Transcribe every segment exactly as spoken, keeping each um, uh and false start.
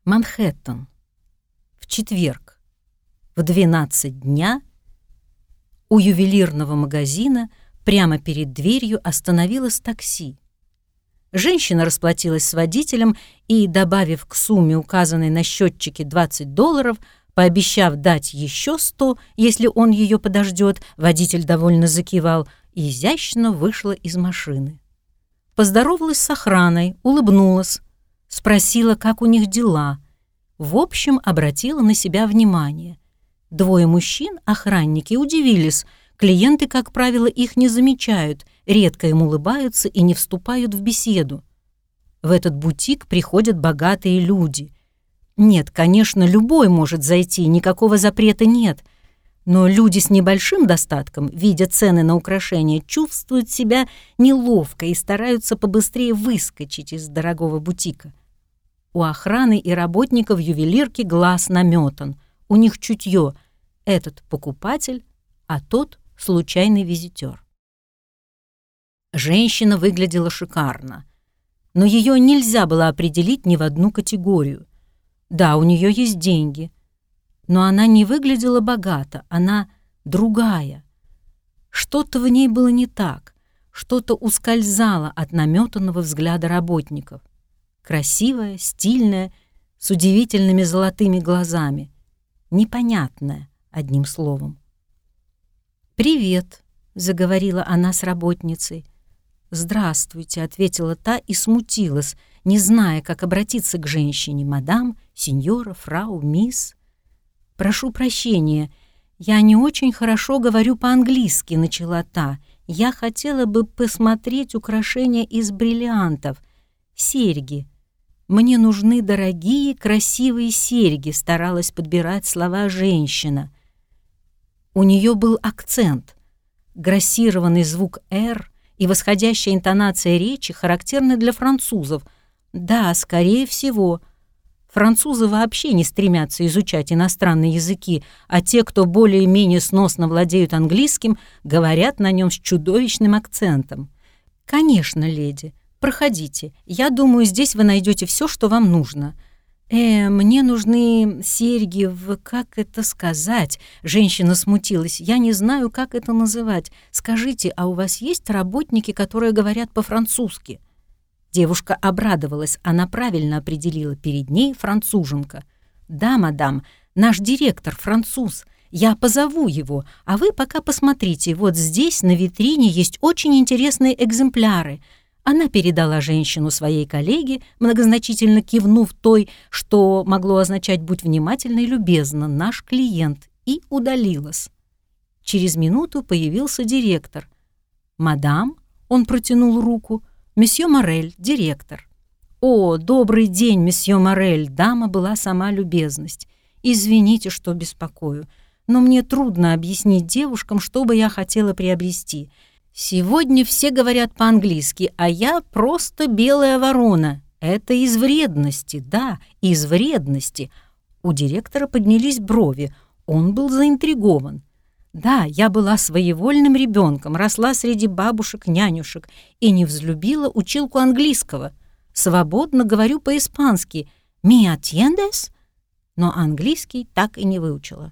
Манхэттен. В четверг в двенадцать дня у ювелирного магазина прямо перед дверью остановилось такси. Женщина расплатилась с водителем и, добавив к сумме, указанной на счетчике, двадцать долларов, пообещав дать еще сто, если он ее подождет, водитель довольно закивал и изящно вышла из машины. Поздоровалась с охраной, улыбнулась, спросила, как у них дела. В общем, обратила на себя внимание. Двое мужчин, охранники, удивились. Клиенты, как правило, их не замечают, редко им улыбаются и не вступают в беседу. В этот бутик приходят богатые люди. Нет, конечно, любой может зайти, никакого запрета нет. Но люди с небольшим достатком, видя цены на украшения, чувствуют себя неловко и стараются побыстрее выскочить из дорогого бутика. У охраны и работников ювелирки глаз наметан. У них чутье. Этот покупатель, а тот случайный визитер. Женщина выглядела шикарно, но ее нельзя было определить ни в одну категорию. Да, у нее есть деньги, но она не выглядела богато, она другая. Что-то в ней было не так, что-то ускользало от наметанного взгляда работников. Красивая, стильная, с удивительными золотыми глазами. Непонятная, одним словом. «Привет», — заговорила она с работницей. «Здравствуйте», — ответила та и смутилась, не зная, как обратиться к женщине. «Мадам, сеньора, фрау, мисс». «Прошу прощения, я не очень хорошо говорю по-английски», — начала та. «Я хотела бы посмотреть украшения из бриллиантов, серьги. Мне нужны дорогие, красивые серьги», — старалась подбирать слова женщина. У нее был акцент, грассированный звук «р» и восходящая интонация речи характерны для французов. Да, скорее всего. Французы вообще не стремятся изучать иностранные языки, а те, кто более-менее сносно владеют английским, говорят на нем с чудовищным акцентом. «Конечно, леди, проходите. Я думаю, здесь вы найдете все, что вам нужно». «Э, мне нужны серьги в... как это сказать?» Женщина смутилась. «Я не знаю, как это называть. Скажите, а у вас есть работники, которые говорят по-французски?» Девушка обрадовалась. Она правильно определила перед ней француженка. «Да, мадам, наш директор француз. Я позову его, а вы пока посмотрите. Вот здесь на витрине есть очень интересные экземпляры». Она передала женщину своей коллеге, многозначительно кивнув той, что могло означать «будь внимательна и любезна, наш клиент», и удалилась. Через минуту появился директор. «Мадам», — он протянул руку, — «месье Морель, директор». «О, добрый день, месье Морель», дама была сама любезность. «Извините, что беспокою, но мне трудно объяснить девушкам, что бы я хотела приобрести. Сегодня все говорят по-английски, а я просто белая ворона. Это из вредности, да, из вредности». У директора поднялись брови, он был заинтригован. «Да, я была своевольным ребенком, росла среди бабушек-нянюшек и не взлюбила училку английского. Свободно говорю по-испански «mi atiendes?», но английский так и не выучила.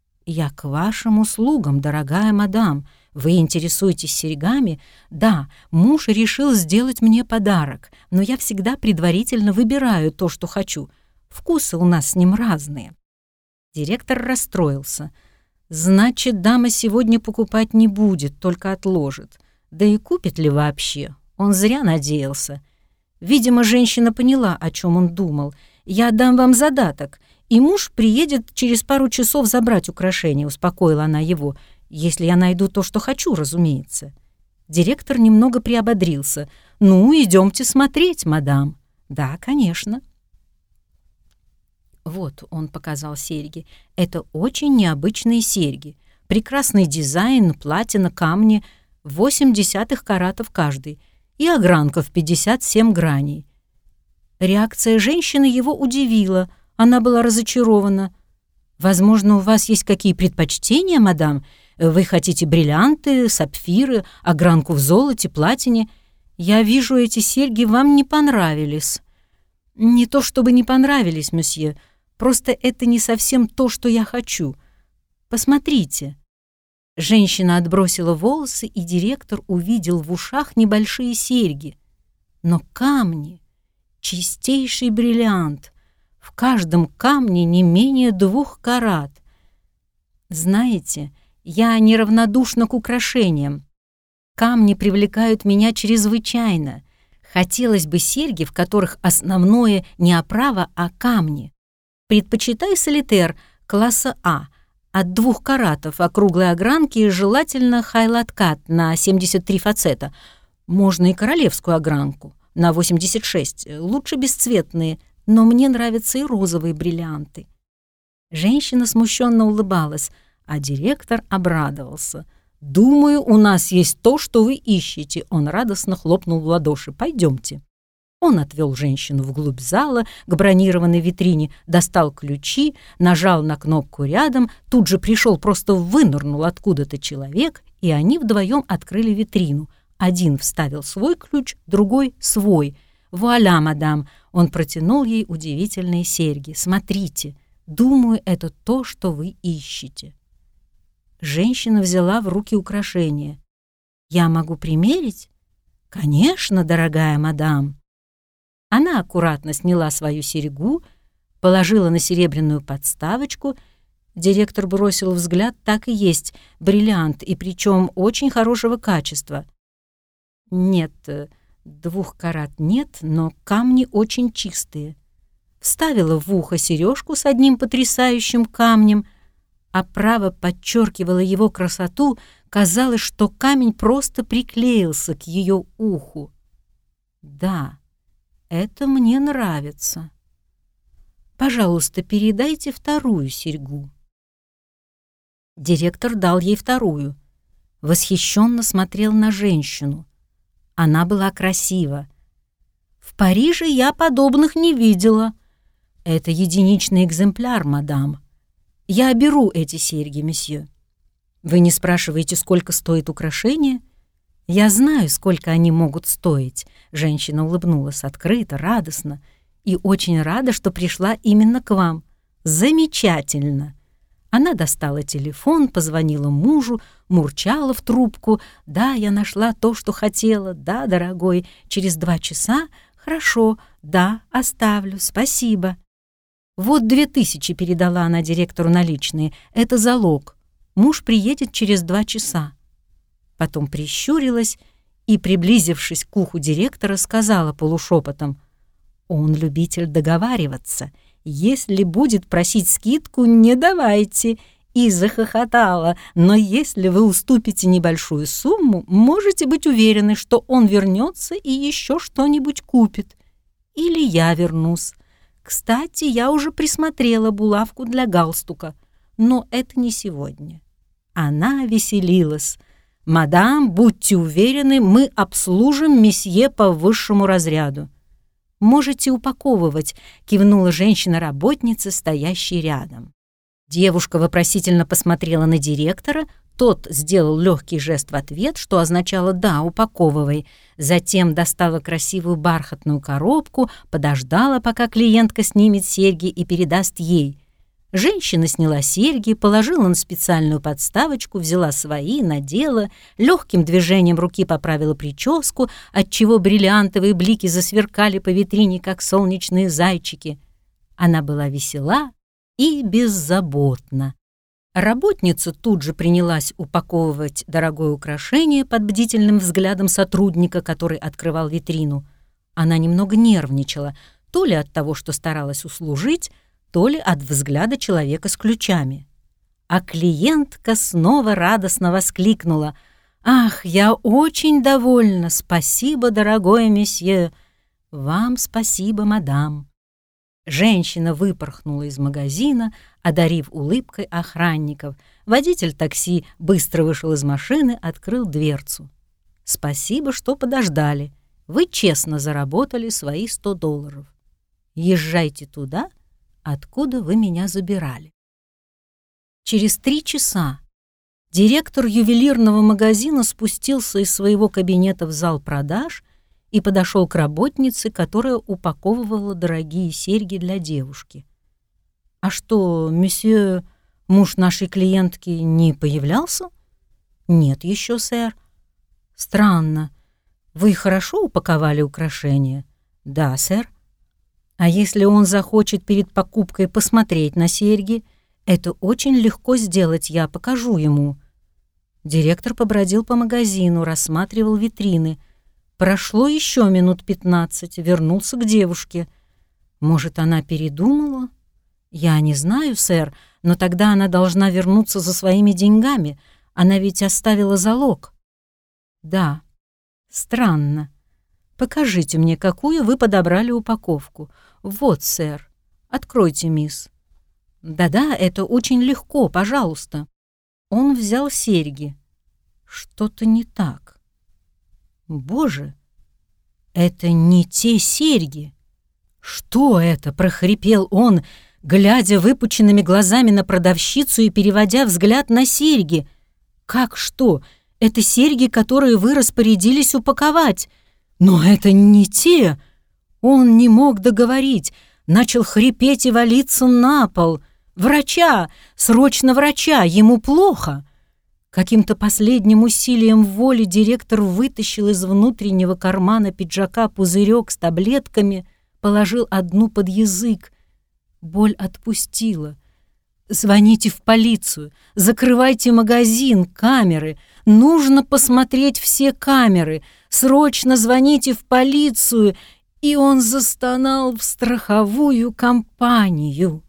«Я к вашим услугам, дорогая мадам. Вы интересуетесь серьгами? Да, муж решил сделать мне подарок, но я всегда предварительно выбираю то, что хочу. Вкусы у нас с ним разные». Директор расстроился. «Значит, дама сегодня покупать не будет, только отложит. Да и купит ли вообще? Он зря надеялся». Видимо, женщина поняла, о чем он думал. «Я дам вам задаток, и муж приедет через пару часов забрать украшения», — успокоила она его. «Если я найду то, что хочу, разумеется». Директор немного приободрился. «Ну, идемте смотреть, мадам». «Да, конечно». Вот он показал серьги. Это очень необычные серьги. Прекрасный дизайн, платина, камни, восемь десятых каратов каждый, и огранка в пятьдесят семь граней. Реакция женщины его удивила. Она была разочарована. «Возможно, у вас есть какие предпочтения, мадам? Вы хотите бриллианты, сапфиры, огранку в золоте, платине? Я вижу, эти серьги вам не понравились». «Не то чтобы не понравились, месье, просто это не совсем то, что я хочу. Посмотрите». Женщина отбросила волосы, и директор увидел в ушах небольшие серьги. Но камни, чистейший бриллиант, в каждом камне не менее двух карат. Знаете, я неравнодушна к украшениям. Камни привлекают меня чрезвычайно. Хотелось бы серьги, в которых основное не оправа, а камни. Предпочитай солитер класса А, от двух каратов, округлой огранки и желательно хайлаткат на семьдесят три фацета. Можно и королевскую огранку на восемьдесят шесть, лучше бесцветные, но мне нравятся и розовые бриллианты. Женщина смущенно улыбалась, а директор обрадовался. «Думаю, у нас есть то, что вы ищете». Он радостно хлопнул в ладоши. «Пойдемте». Он отвел женщину вглубь зала к бронированной витрине, достал ключи, нажал на кнопку рядом, тут же пришел, просто вынырнул откуда-то человек, и они вдвоем открыли витрину. Один вставил свой ключ, другой — свой. «Вуаля, мадам!» Он протянул ей удивительные серьги. «Смотрите, думаю, это то, что вы ищете». Женщина взяла в руки украшение. «Я могу примерить?» «Конечно, дорогая мадам». Она аккуратно сняла свою серьгу, положила на серебряную подставочку. Директор бросил взгляд, так и есть, бриллиант, и причем очень хорошего качества. Нет, двух карат нет, но камни очень чистые. Вставила в ухо сережку с одним потрясающим камнем, оправа подчеркивала его красоту, казалось, что камень просто приклеился к ее уху. Да, это мне нравится. Пожалуйста, передайте вторую серьгу. Директор дал ей вторую. Восхищенно смотрел на женщину. Она была красива. В Париже я подобных не видела. Это единичный экземпляр, мадам. Я беру эти серьги, месье. Вы не спрашиваете, сколько стоит украшение? Я знаю, сколько они могут стоить. Женщина улыбнулась открыто, радостно. И очень рада, что пришла именно к вам. Замечательно. Она достала телефон, позвонила мужу, мурчала в трубку. «Да, я нашла то, что хотела. Да, дорогой, через два часа? Хорошо. Да, оставлю. Спасибо». «Вот две тысячи», — передала она директору наличные. «Это залог. Муж приедет через два часа». Потом прищурилась и, приблизившись к уху директора, сказала полушепотом: «Он любитель договариваться. Если будет просить скидку, не давайте». И захохотала. «Но если вы уступите небольшую сумму, можете быть уверены, что он вернется и еще что-нибудь купит. Или я вернусь. Кстати, я уже присмотрела булавку для галстука, но это не сегодня». Она веселилась. «Мадам, будьте уверены, мы обслужим месье по высшему разряду». «Можете упаковывать», — кивнула женщина-работница, стоящая рядом. Девушка вопросительно посмотрела на директора, тот сделал легкий жест в ответ, что означало «да, упаковывай». Затем достала красивую бархатную коробку, подождала, пока клиентка снимет серьги и передаст ей. Женщина сняла серьги, положила на специальную подставочку, взяла свои, надела, легким движением руки поправила прическу, отчего бриллиантовые блики засверкали по витрине, как солнечные зайчики. Она была весела и беззаботна. Работница тут же принялась упаковывать дорогое украшение под бдительным взглядом сотрудника, который открывал витрину. Она немного нервничала, то ли от того, что старалась услужить, то ли от взгляда человека с ключами. А клиентка снова радостно воскликнула: «Ах, я очень довольна! Спасибо, дорогой месье!» «Вам спасибо, мадам!» Женщина выпорхнула из магазина, одарив улыбкой охранников. Водитель такси быстро вышел из машины, открыл дверцу. «Спасибо, что подождали. Вы честно заработали свои сто долларов. Езжайте туда, откуда вы меня забирали». Через три часа директор ювелирного магазина спустился из своего кабинета в зал продаж и подошел к работнице, которая упаковывала дорогие серьги для девушки. «А что, месье, муж нашей клиентки, не появлялся?» «Нет еще, сэр». «Странно. Вы хорошо упаковали украшения?» «Да, сэр». «А если он захочет перед покупкой посмотреть на серьги, это очень легко сделать, я покажу ему». Директор побродил по магазину, рассматривал витрины. Прошло еще минут пятнадцать, вернулся к девушке. «Может, она передумала?» «Я не знаю, сэр, но тогда она должна вернуться за своими деньгами. Она ведь оставила залог». «Да, странно. Покажите мне, какую вы подобрали упаковку. Вот, сэр. Откройте, мисс». «Да-да, это очень легко, пожалуйста». Он взял серьги. Что-то не так. «Боже, это не те серьги!» «Что это?» — прохрипел он, глядя выпученными глазами на продавщицу и переводя взгляд на серьги. «Как что? Это серьги, которые вы распорядились упаковать. Но это не те!» Он не мог договорить, начал хрипеть и валиться на пол. «Врача! Срочно врача! Ему плохо!» Каким-то последним усилием воли директор вытащил из внутреннего кармана пиджака пузырек с таблетками, положил одну под язык. Боль отпустила. «Звоните в полицию, закрывайте магазин, камеры. Нужно посмотреть все камеры. Срочно звоните в полицию!» И он застонал в страховую компанию.